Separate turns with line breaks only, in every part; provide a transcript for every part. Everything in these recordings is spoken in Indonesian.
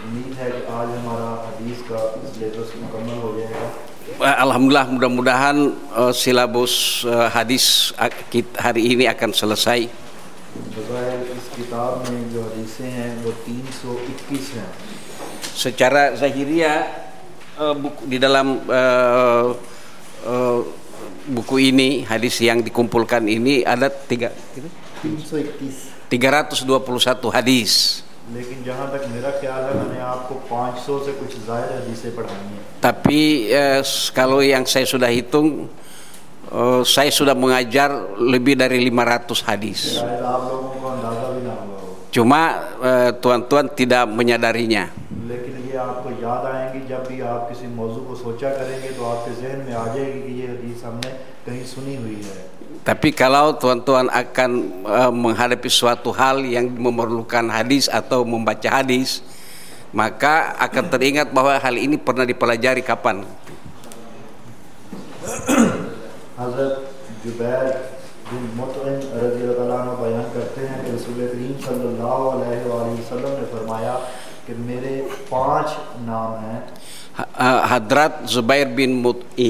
उम्मीद है कि आज हमारा हदीस का सिलेबस मुकम्मल हो जाएगा।
Alhamdulillah, mudah-mudahan silabus hadis hari ini akan selesai.
बज़ाहिर इस किताब में जो हदीसें हैं वो 321 हैं।
Secara zahiriyah di dalam buku ini, hadis yang dikumpulkan ini ada 321 hadis.
लेकिन जहाँ तक मेरा ख्याल है मैंने आपको 500 से कुछ ज़ायद हदीसें पढ़ाई हैं।
Tapi kalau yang saya sudah hitung, saya sudah mengajar lebih dari 500 hadis.
शायद आप लोगों को अंदाज़ा भी ना हुआ हो,
Cuma tuan-tuan tidak menyadarinya.
लेकिन ये आपको याद आएंगी जब भी आप किसी मौजू को सोचा करेंगे तो आपके जहन में आ जाएगी कि ये हदीस हमने कहीं सुनी हुई है।
Tapi kalau tuan-tuan akan menghadapi suatu hal yang memerlukan hadis atau membaca hadis, maka akan teringat bahwa hal ini pernah dipelajari kapan.
हज़रत जुबैर बिन मुतइम रज़ियल्लाहु अन्हु बयान करते हैं कि रसूल करीम सल्लल्लाहु अलैहि वसल्लम ने फरमाया कि मेरे 5 नाम हैं।
Hadrat Zubair bin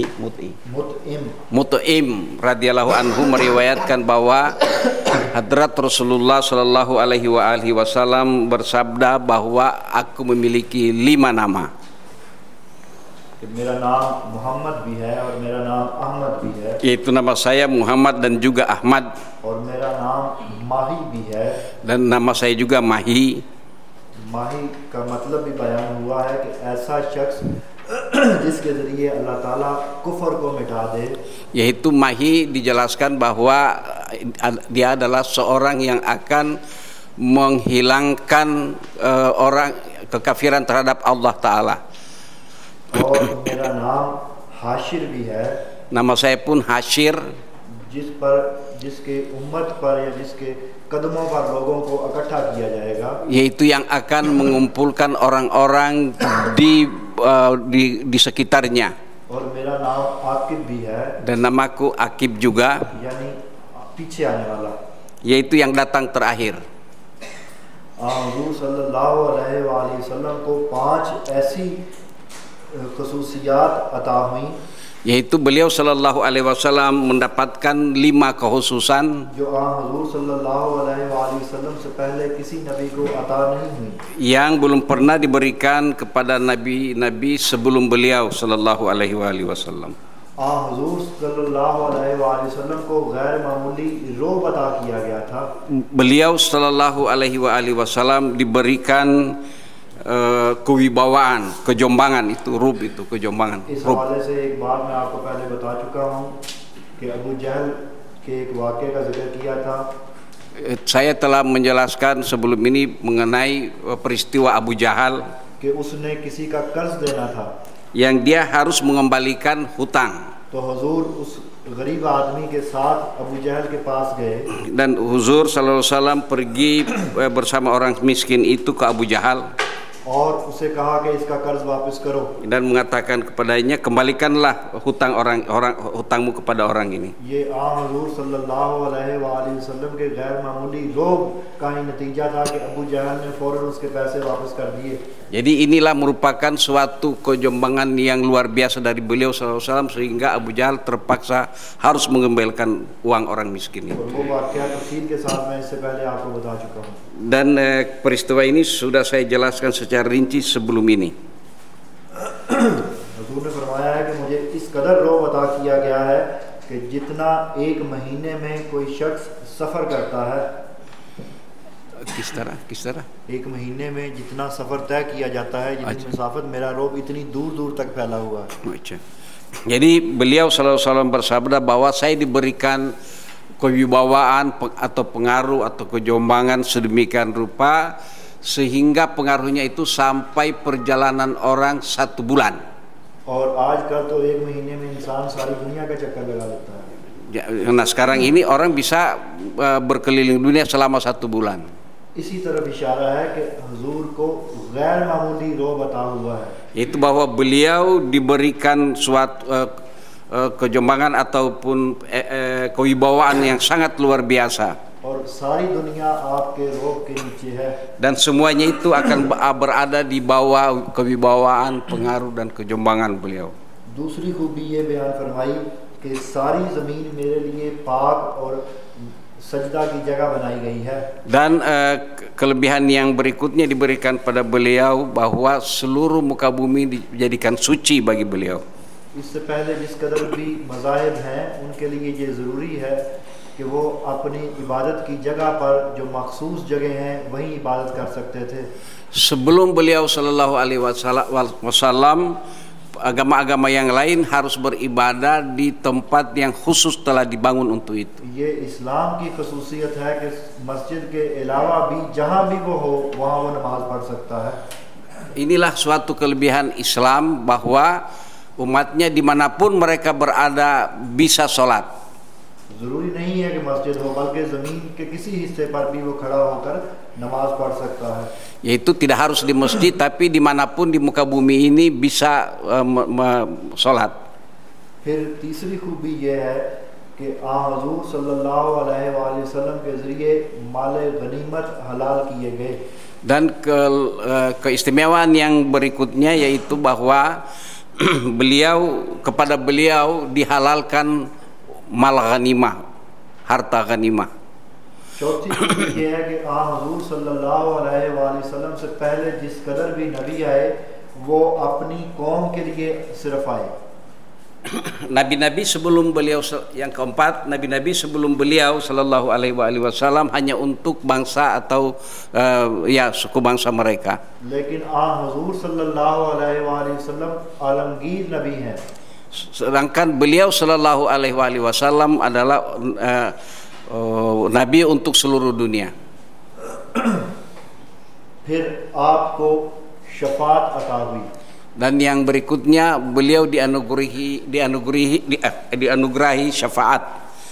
Mut'im radhiyallahu anhu meriwayatkan bahwa Hadrat Rasulullah sallallahu alaihi wasallam bersabda bahwa aku memiliki 5 nama.
मेरा नाम मोहम्मद भी है और मेरा नाम अहमद भी है,
Yaitu nama saya Muhammad dan juga Ahmad,
और मेरा नाम माही भी है।
dan nama saya juga Mahi.
माही का मतलब भी बयान हुआ है कि ऐसा शख्स जिसके ज़रिए अल्लाह ताला कुफर को मिटा दे।
Yaitu Mahi dijelaskan bahwa dia adalah seorang yang akan menghilangkan orang kekafiran terhadap Allah Ta'ala.
और मेरा नाम हाशिर भी है,
Nama saya pun Hashir,
जिसके उम्मत पर या जिसके कदमों पर लोगों को इकट्ठा किया जाएगा,
yaitu yang akan mengumpulkan orang-orang di sekitarnya.
और मेरा नाम आकिब भी है,
Dan namaku Akib juga,
यानी पीछे आने वाला।
yaitu yang datang terakhir.
हुज़ूर सल्लल्लाहु अलैहि वसल्लम को 5 ऐसी खुसूसियात अता हुई
Yaitu beliau sallallahu alaihi wasallam mendapatkan 5 kekhususan
जो हुज़ूर सल्लल्लाहु अलैहि वसल्लम से पहले किसी नबी को अता नहीं हुई,
yang belum pernah diberikan kepada nabi-nabi sebelum beliau sallallahu alaihi wasallam.
हुज़ूर सल्लल्लाहु अलैहि वसल्लम को गैर मामूली रोब अता किया गया था।
Beliau sallallahu alaihi wasallam diberikan kewibawaan, kejombangan, itu rub, itu kejombangan.
इस हवाले से एक बात मैं आपको पहले बता चुका हूँ कि अबू जहल के एक वाक़े का जिक्र किया था।
Saya telah menjelaskan sebelum ini mengenai peristiwa Abu Jahal
कि उसने किसी का कर्ज देना था,
yang dia harus mengembalikan hutang.
तो हुज़ूर उस गरीब आदमी के साथ अबू जहल के पास गए,
Dan Huzur sallallahu alaihi wasallam pergi bersama orang miskin itu ke Abu Jahal
और उसे कहा कि इसका कर्ज वापस करो।
dan mengatakan kepadanya, kembalikanlah hutangmu kepada orang ini.
ये हुज़ूर सल्लल्लाहु अलैहि वसल्लम के गैर मामूली रोब का ही नतीजा था कि अबू जहल ने फौरन उसके पैसे वापस कर दिए।
Jadi inilah merupakan suatu kejombangan yang luar biasa dari beliau sallallahu alaihi wasallam, sehingga Abu Jahal terpaksa harus mengembalikan uang orang miskin itu.
और वो वाक़या तफसील के साथ मैं इससे पहले आपको बता चुका हूँ।
Dan peristiwa ini sudah saya jelaskan secara rinci sebelum ini.
हुज़ूर ने फरमाया है कि मुझे इस कदर रोब अता किया गया है कि जितना एक महीने में कोई शख्स सफ़र करता है,
किस तरह
एक महीने में जितना सफ़र तय किया जाता है, जितनी मुसाफत, मेरा रोब इतनी दूर दूर तक फैला हुआ है।
Jadi beliau sallallahu alaihi wasallam bersabda bahwa saya diberikan kewibawaan atau pengaruh atau kejombangan sedemikian rupa sehingga pengaruhnya itu sampai perjalanan orang 1 bulan.
और आजकल तो एक महीने में इंसान सारी दुनिया का चक्कर लगा लेता है।
Nah sekarang ini orang bisa berkeliling dunia selama 1 bulan.
इसी तरफ इशारा है कि हुजूर को गैर मामूली रोब अता हुआ है,
Yaitu bahwa beliau diberikan suatu kejombangan ataupun kewibawaan yang sangat luar biasa.
और सारी दुनिया आपके रोब के नीचे है।
Dan semuanya itu akan berada di bawah kewibawaan, pengaruh dan kejombangan beliau.
दूसरी खूबी ये बयान फरमाई कि सारी ज़मीन मेरे लिए पाक और सजदा की जगह बनाई गई है।
Dan kelebihan yang berikutnya diberikan pada beliau bahwa seluruh muka bumi dijadikan suci bagi beliau.
इससे पहले जिस कदर भी मज़ाहिब हैं उनके लिए ये ज़रूरी है कि वो अपनी इबादत की जगह पर जो मखसूस जगह हैं वहीं इबादत कर सकते थे।
Sebelum beliau Shallallahu Alaihi Wasallam, agama-agama yang lain harus beribadah di tempat yang khusus telah dibangun untuk itu.
ये इस्लाम की खसूसियत है कि मस्जिद के अलावा भी जहाँ भी वो हो वहाँ वो नमाज पढ़ सकता है।
Inilah suatu kelebihan Islam bahwa umatnya dimanapun mereka berada bisa sholat.
ज़रूरी नहीं है कि मस्जिद हो बल्कि ज़मीन के किसी हिस्से पर भी वो खड़ा होकर नमाज पढ़ सकता है।
Yaitu tidak harus di masjid tapi dimanapun di muka bumi ini bisa sholat.
फिर तीसरी खूबी ये है कि हुज़ूर सल्लल्लाहु अलैहि वसल्लम के ज़रिए माल गनीमत हलाल किए गए।
Dan keistimewaan yang berikutnya yaitu bahwa kepada beliau dihalalkan mal ghanimah, harta ghanimah.
चौथी खूबी ये है कि हुज़ूर सल्लल्लाहु अलैहि वसल्लम से पहले जिस कदर भी नबी आए वो अपनी कौम के लिए सिर्फ आए।
Nabi-nabi sebelum beliau, yang keempat, nabi-nabi sebelum beliau Shallallahu Alaihi Wasallam hanya untuk bangsa atau suku bangsa mereka.
लेकिन हुज़ूर सल्लल्लाहु अलैहि वसल्लम आलमगीर नबी हैं।
Sedangkan beliau Shallallahu Alaihi Wasallam adalah nabi untuk seluruh dunia.
फिर आपको शफात अता हुई।
Dan yang berikutnya beliau dianugerahi syafaat.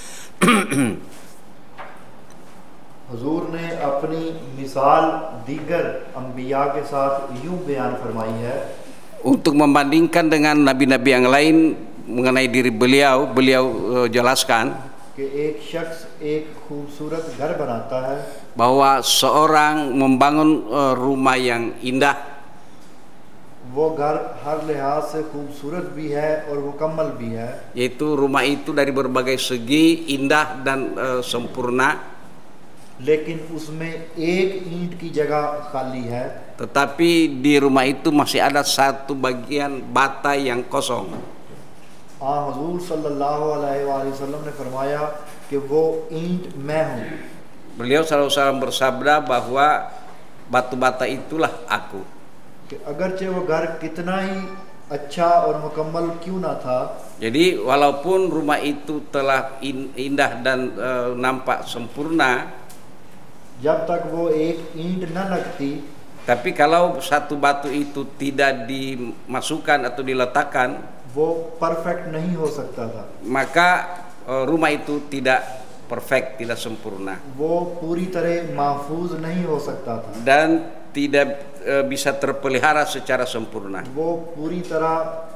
हुजूर ने अपनी मिसाल दीगर अंबिया के साथ यूं बयान फरमाई है।
Untuk membandingkan dengan nabi-nabi yang lain mengenai diri beliau jelaskan
कि एक शख्स एक खूबसूरत घर बनाता है,
bahwa seorang membangun rumah yang indah,
वो घर हर लिहाज से खूबसूरत भी है और मुकम्मल भी है,
yaitu rumah itu dari berbagai segi indah dan sempurna,
लेकिन उसमें एक ईंट की जगह खाली है,
tetapi di rumah itu masih ada satu bagian bata yang kosong.
हुजूर सल्लल्लाहु अलैहि वसल्लम ने फरमाया कि वो ईंट मैं हूँ।
Beliau SAW bersabda bahwa batu bata itulah aku.
कि अगरचे वो घर कितना ही अच्छा और मुकम्मल क्यों ना था,
Jadi walaupun rumah itu telah indah dan nampak sempurna,
जब तक वो एक ईंट न लगती,
tapi kalau satu batu itu tidak dimasukkan atau diletakkan,
वो परफेक्ट नहीं हो सकता था,
maka rumah itu tidak perfect, tidak sempurna,
वो पूरी तरह महफूज नहीं हो सकता था,
dan tidak bisa terpelihara secara sempurna,
वो पूरी तरह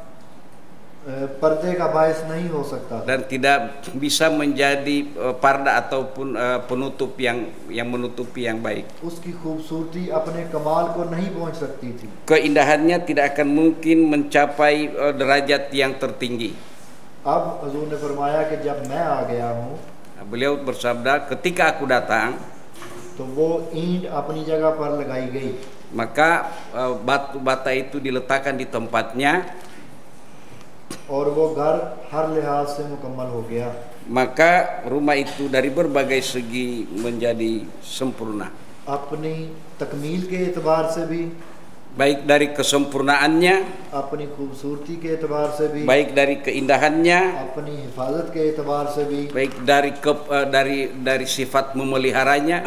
पर्दे का बायस नहीं हो सकता था,
dan tidak bisa menjadi parda ataupun penutup yang menutupi yang baik.
उसकी खूबसूरती अपने कमाल को नहीं पहुंच सकती थी।
Keindahannya tidak akan mungkin mencapai derajat yang tertinggi.
अब हुजूर ने फरमाया कि जब मैं आ गया हूँ,
Beliau bersabda, ketika aku datang,
तो वो ईंट अपनी जगह पर लगाई गई,
maka batu bata itu diletakkan di tempatnya,
और वो घर हर लिहाज से मुकम्मल हो गया,
maka rumah itu dari berbagai segi menjadi sempurna,
अपनी तकमील के एतबार से भी,
baik dari kesempurnaannya,
अपनी खूबसूरती के एतबार से भी,
baik dari keindahannya,
अपनी हिफाजत के एतबार से भी,
baik dari sifat memeliharanya.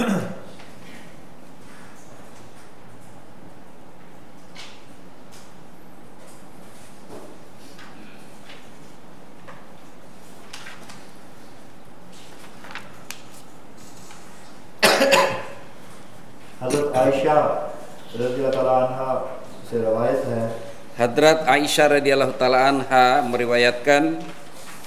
हज़रत आयशा रज़ियल्लाहु ताला अन्हा से रवायत है
Hadrat Aisyah radhiyallahu taala anha meriwayatkan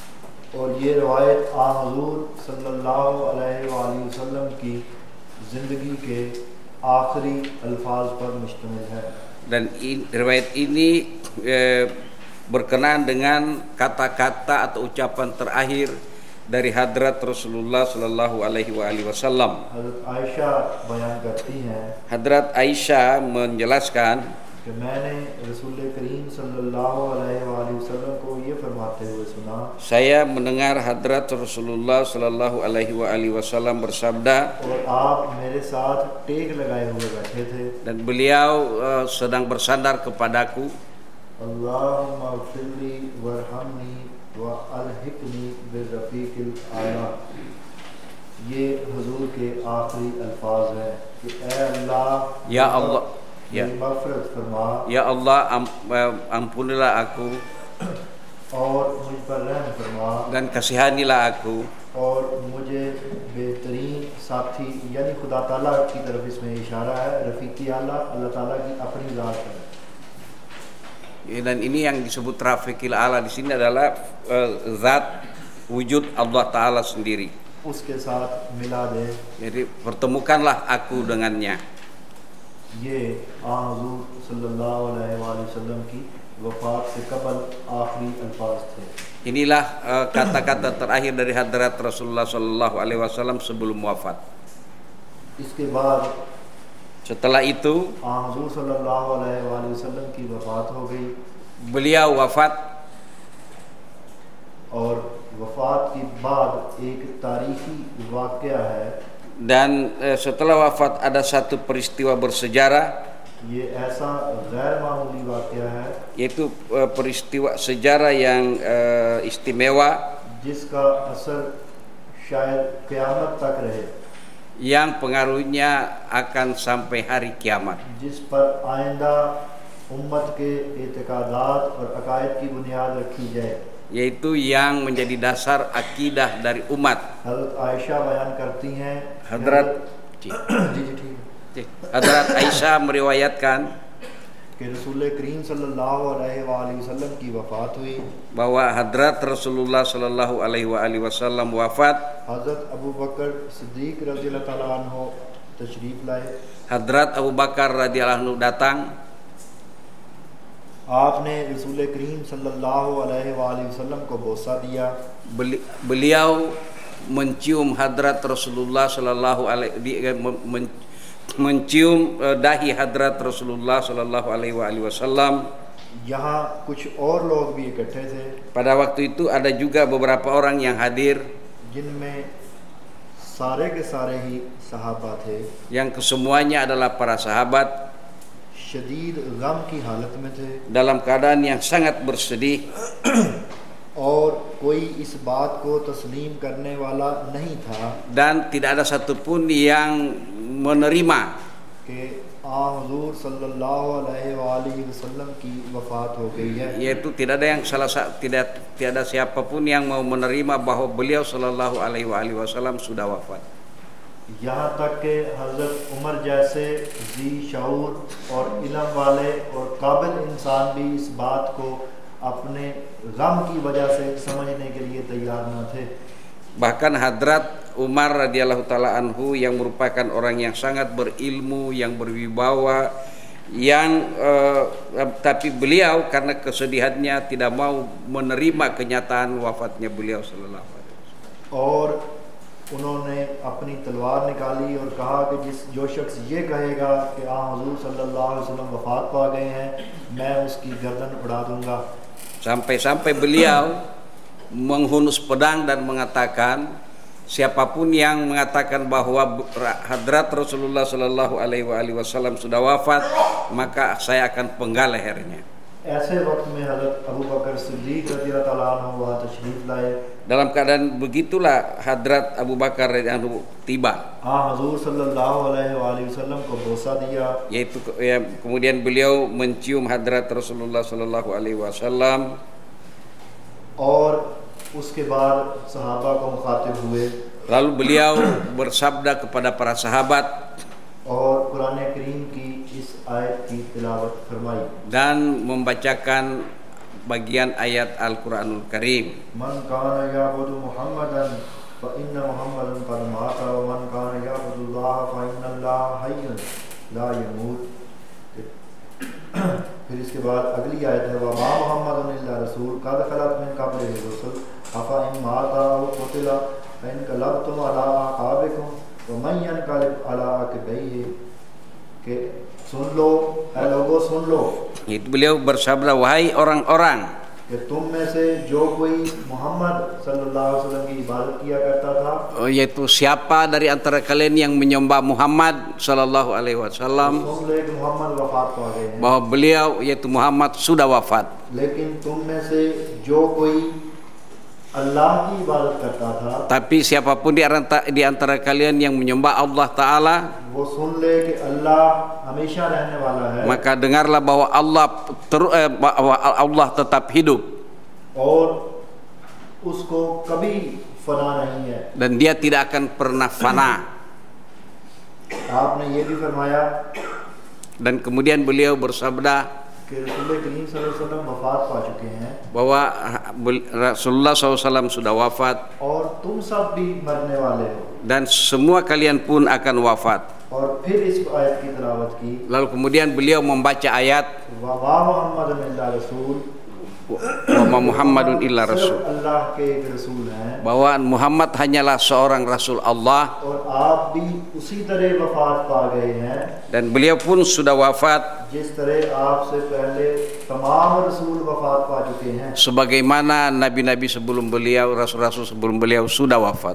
और ये रवायत आ हुजूर सल्लल्लाहु अलैहि वसल्लम की ज़िंदगी के आखिरी अल्फाज पर मुश्तमिल है।
Dan riwayat ini berkenaan dengan kata-kata atau ucapan terakhir dari hadrat Rasulullah Sallallahu Alaihi Wasallam.
हज़रत आयशा बयान करती हैं
Hadrat Aisyah menjelaskan
कि मैंने रसूल करीम सल्लल्लाहु अलैहि वसल्लम को ये फरमाते हुए सुना,
saya mendengar hadrat Rasulullah Sallallahu Alaihi Wasallam bersabda,
और आप मेरे साथ टेक लगाए हुए बैठे थे,
dan beliau sedang bersandar kepadaku,
अल्लाहुम्मा ग़फ़िरली वरहमनी व अलहिक़नी बिर्रफ़ीक़िल आला। ये हुजूर के आखिरी अल्फाज हैं कि ए अल्लाह,
ya Allah, ya,
मेरी मग़फ़िरत फरमा
ya Allah, ampunilah aku
और मुझ पर रहम फरमा
dan kasihanilah aku,
और मुझे बेहतरीन साथी यानी खुदा ताला की तरफ इसमें इशारा है, रफ़ीक़ी आला अल्लाह ताला की अपनी ज़ात है।
dan ini yang disebut Rafiqil Ala di sini adalah zat wujud Allah Ta'ala sendiri.
उसके साथ मिला दे।
Jadi pertemukanlah aku dengannya.
ये आ हुज़ूर सल्लल्लाहु अलैहि वसल्लम की वफ़ात से कबल आखिरी अल्फाज थे।
Inilah kata-kata terakhir dari hadrat Rasulullah Sallallahu Alaihi Wasallam sebelum wafat.
इसके बाद
Setelah itu
आ हुज़ूर सल्लल्लाहु अलैहि वसल्लम की वफ़ात हो गई,
beliau wafat,
और वफ़ात के बाद एक तारीख़ी वाक़या है।
dan setelah wafat ada satu peristiwa bersejarah,
ये ऐसा गैर मामूली वाक़या है
yaitu peristiwa sejarah yang istimewa
जिसका असर शायद क़यामत तक रहे,
yang pengaruhnya akan sampai hari kiamat,
जिस पर आइंदा उम्मत के एतकादात और अकायद की बुनियाद रखी जाए।
yaitu yang menjadi dasar akidah dari umat.
हज़रत आयशा बयान करती हैं,
Hadrat
जी जी ठीक है,
Hadrat Aisyah meriwayatkan
कि रसूल करीम सल्लल्लाहु अलैहि वसल्लम की वफ़ात हुई।
bahwa hadrat Rasulullah Sallallahu Alaihi Wasallam wafat.
हज़रत अबू बकर सिद्दीक़ रज़ियल्लाहु ताला अन्हु तशरीफ़ लाए।
Hadrat Abu Bakar radhiyallahu anhu datang.
आपने रसूल करीम सल्लल्लाहु अलैहि वसल्लम को बोसा दिया।
Beliau mencium hadrat Rasulullah Sallallahu Alaihi mencium dahi hadrat Rasulullah Sallallahu Alaihi Wasallam.
यहाँ कुछ और लोग भी इकट्ठे थे,
Pada waktu itu ada juga beberapa orang yang hadir,
जिनमें सारे के सारे ही सहाबा थे,
yang kesemuanya adalah para sahabat
शदीद गम की हालत में थे,
dalam keadaan yang sangat bersedih,
और कोई इस बात को तस्लीम करने वाला नहीं था
dan tidak ada satupun yang menerima
कि आ हुजूर सल्लल्लाहु अलैहि वसल्लम की वफ़ात हो गई है।
yaitu tidak ada yang tidak ada siapapun yang mau menerima bahwa beliau Sallallahu Alaihi Wasallam sudah wafat.
यहाँ तक कि हज़रत उमर जैसे जी शऊर और इल्म वाले और काबिल इंसान भी इस बात को अपने गम की वजह से समझने के लिए तैयार न थे।
Bahkan hadrat Umar radhiyallahu taala anhu yang merupakan orang yang sangat berilmu, yang berwibawa, yang tapi beliau karena kesedihannya tidak mau menerima kenyataan wafatnya beliau sallallahu alaihi wasallam.
और उन्होंने अपनी तलवार निकाली और कहा कि जो शख्स ये कहेगा कि आ हुजूर सल्लल्लाहु अलैहि वसल्लम वफ़ात पा गए हैं, मैं उसकी गर्दन उड़ा दूंगा।
Sampai-sampai beliau menghunus pedang dan mengatakan, siapapun yang mengatakan bahwa hadrat Rasulullah Sallallahu Alaihi Wasallam sudah wafat, maka saya akan penggal lehernya.
ऐसे वक्त में हज़रत अबू बकर सिद्दीक़ रज़ियल्लाहु ताला अन्हु वहाँ तशरीफ़ लाए।
Dalam keadaan begitulah hadrat Abu Bakar radhiyallahu anhu tiba,
हुजूर सल्लल्लाहु अलैहि वसल्लम को बोसा दिया,
yaitu kemudian beliau mencium hadrat Rasulullah Sallallahu Alaihi Wasallam.
और उसके बाद सहाबा को मुखातिब हुए
Lalu beliau bersabda kepada para sahabat
और कुरान करीम की इस आयत की तिलावत फरमाई।
dan membacakan bagian ayat Al-Quranul Karim.
Man kana ya'budu Muhammadan fa inna Muhammadan qad mata wa man kana ya'budu Allah fa inna Allah hayyun la yamut. फिर इसके बाद अगली आयत है वमा मुहम्मदुन इल्ला रसूल कद खलत मिन क़ब्लिहि रुसूल अफा इन माता व क़ुतिला इन क़लबतुम अला अक़ाबिकुम व मन यनक़लिब अला अक़बैहि। के सुन लो, ऐ लोगों सुन लो,
Itu beliau bersabda, wahai orang-orang,
कि तुम में से जो कोई मोहम्मद सल्लल्लाहु अलैहि वसल्लम की इबादत किया करता था,
yaitu siapa dari antara kalian yang menyembah Muhammad sallallahu alaihi wasallam,
सुन ले कि मोहम्मद वफात पा गए हैं।
bahwa beliau yaitu Muhammad sudah wafat.
लेकिन तुम में से जो कोई अल्लाह की इबादत करता था,
Tapi siapapun di antara kalian yang menyembah Allah Ta'ala,
वो सुन ले कि अल्लाह हमेशा रहने वाला है
maka dengarlah bahwa Allah tetap hidup
और उसको कभी फना नहीं है।
dan dia tidak akan pernah fana.
आपने ये भी फरमाया
Dan kemudian beliau bersabda
कि रसूल करीम सल्लल्लाहु अलैहि वसल्लम वफात पा चुके हैं
bahwa Rasulullah SAW sudah wafat
और तुम सब भी मरने वाले हो।
dan semua kalian pun akan wafat.
और फिर इस आयत की तिलावत की
Lalu kemudian beliau membaca ayat
वमा मुहम्मदुन इल्ला रसूल,
wa ma Muhammadun illa
सिर्फ
rasul,
अल्लाह के एक रसूल हैं
bahwa Muhammad hanyalah seorang rasul Allah
और आप भी उसी तरह वफात पा गए हैं
dan beliau pun sudah wafat
जिस तरह आपसे पहले तमाम रसूल वफात पा चुके हैं।
sebagaimana nabi-nabi sebelum beliau, rasul-rasul sebelum beliau sudah wafat.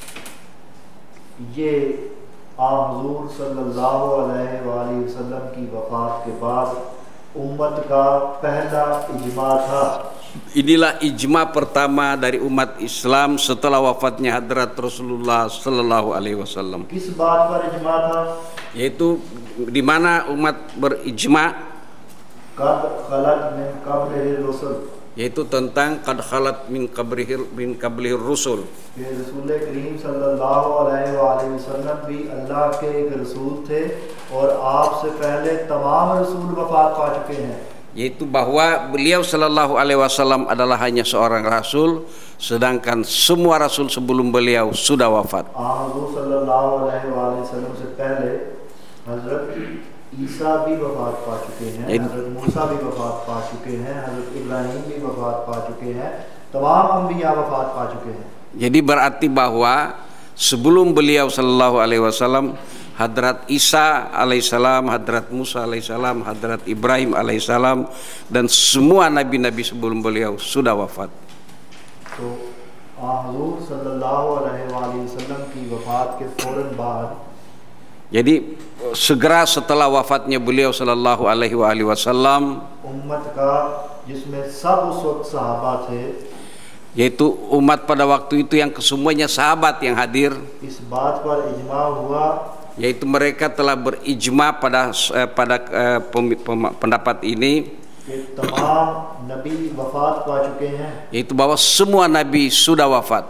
ये हुज़ूर सल्लल्लाहु अलैहि वसल्लम की वफात के बाद उम्मत का पहला इजमा था।
Inilah ijma pertama dari umat Islam setelah wafatnya Hadrat Rasulullah Sallallahu Alaihi Wasallam.
किस बात पर इजमा था?
Yaitu di mana umat berijma,
कद खलत मिन क़ब्लिहि रुसूल,
yaitu tentang qad khalat min qablihir rusul.
ये रसूल करीम सल्लल्लाहु अलैहि वसल्लम भी अल्लाह के एक रसूल थे और आपसे पहले तमाम रसूल वफात पा चुके हैं।
Yaitu bahwa beliau Sallallahu Alaihi Wasallam adalah hanya seorang rasul, sedangkan semua rasul sebelum beliau sudah wafat.
हुज़ूर सल्लल्लाहु अलैहि वसल्लम से पहले हज़रत ईसा भी वफात पा चुके हैं, हज़रत मूसा भी वफात पा चुके हैं, हज़रत इब्राहीम भी वफात पा चुके हैं, तमाम अंबिया वफात पा चुके हैं।
Jadi berarti bahwa sebelum beliau Sallallahu Alaihi Wasallam, Hadrat Isa alaihissalam, Hadrat Musa alaihissalam, Hadrat Ibrahim alaihissalam, dan semua nabi-nabi sebelum beliau sudah wafat.
तो हुज़ूर सल्लल्लाहु अलैहि वसल्लम की वफात के फौरन बाद,
Jadi segera setelah wafatnya beliau Sallallahu Alaihi Wasallam,
उम्मत का जिसमें सब उस वक्त सहाबा थे,
yaitu umat pada waktu itu yang kesemuanya sahabat yang hadir,
इस बात पर इजमा हुआ
yaitu mereka telah berijma pada pendapat ini,
कि तमाम नबी वफात पा चुके हैं।
yaitu bahwa semua nabi sudah wafat.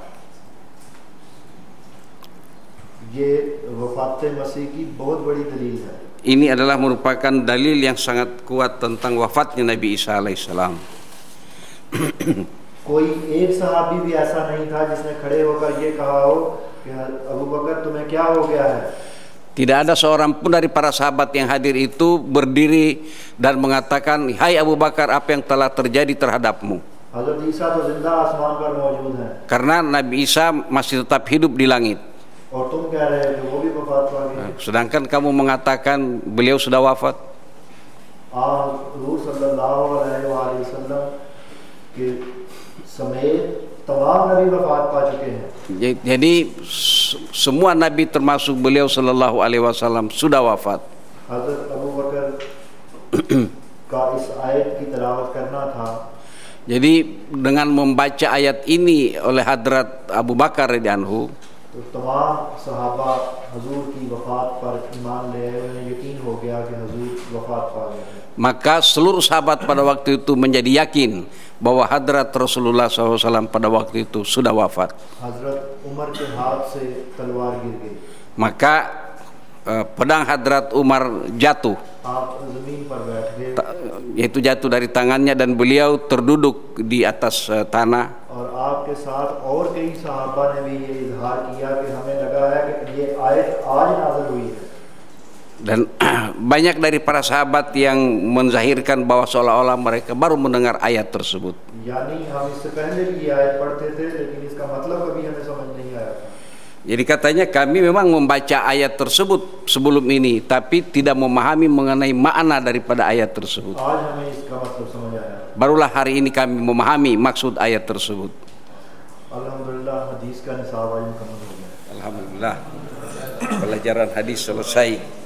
ये वफात मसीह की बहुत बड़ी दलील है।
Ini adalah merupakan dalil yang sangat kuat tentang wafatnya Nabi Isa alaihissalam.
कोई एक सहाबी भी ऐसा नहीं था जिसने खड़े होकर ये कहा हो कि अबू बकर तुम्हें क्या हो गया है।
Tidak ada seorang pun dari para sahabat yang hadir itu berdiri dan mengatakan, hai Abu Bakar, apa yang telah terjadi terhadapmu?
हज़रत ईसा तो जिंदा आसमान पर मौजूद हैं
Karena Nabi Isa masih tetap hidup di langit.
और तुम कह रहे हो कि वो भी वफात पा गए।
Sedangkan kamu mengatakan beliau sudah wafat.
हुज़ूर सल्लल्लाहु अलैहि वसल्लम के समेत तमाम नबी वफात पा चुके हैं।
Jadi semua nabi termasuk beliau Sallallahu Alaihi Wasallam sudah wafat.
हज़रत अबू बकर का इस आयत की तिलावत करना था।
Jadi dengan membaca ayat ini oleh Hadrat Abu Bakar radhiyallahu,
तो तमाम सहाबा हजूर की वफात पर ईमान ले आए, उन्हें यकीन हो गया कि हजूर वफात पा गए हैं।
maka seluruh sahabat pada waktu itu menjadi yakin bahwa Hadrat Rasulullah SAW pada waktu itu sudah wafat.
हजरत उमर के हाथ से तलवार गिर गई।
Maka pedang Hadrat Umar jatuh.
आप ज़मीन पर बैठ गए
yaitu jatuh dari tangannya dan beliau terduduk di atas tanah.
और आपके साथ और कई सहाबा ने भी ये इजहार किया कि हमें लगा है कि ये आयत आज नाज़िल हुई है
Dan banyak dari para sahabat yang menzahirkan bahwa seolah-olah mereka baru mendengar ayat tersebut.
यानी हम इससे पहले भी ये आयत पढ़ते थे लेकिन इसका मतलब कभी हमें समझ नहीं आया था
Jadi katanya kami memang membaca ayat tersebut sebelum ini, tapi tidak memahami mengenai makna daripada ayat tersebut.
आज हमें इसका मतलब समझ आया
Barulah hari ini kami memahami maksud ayat tersebut.
अल्हम्दुलिल्लाह हदीस का निसाब आज मुकम्मल हो गया
Alhamdulillah, pelajaran hadis selesai.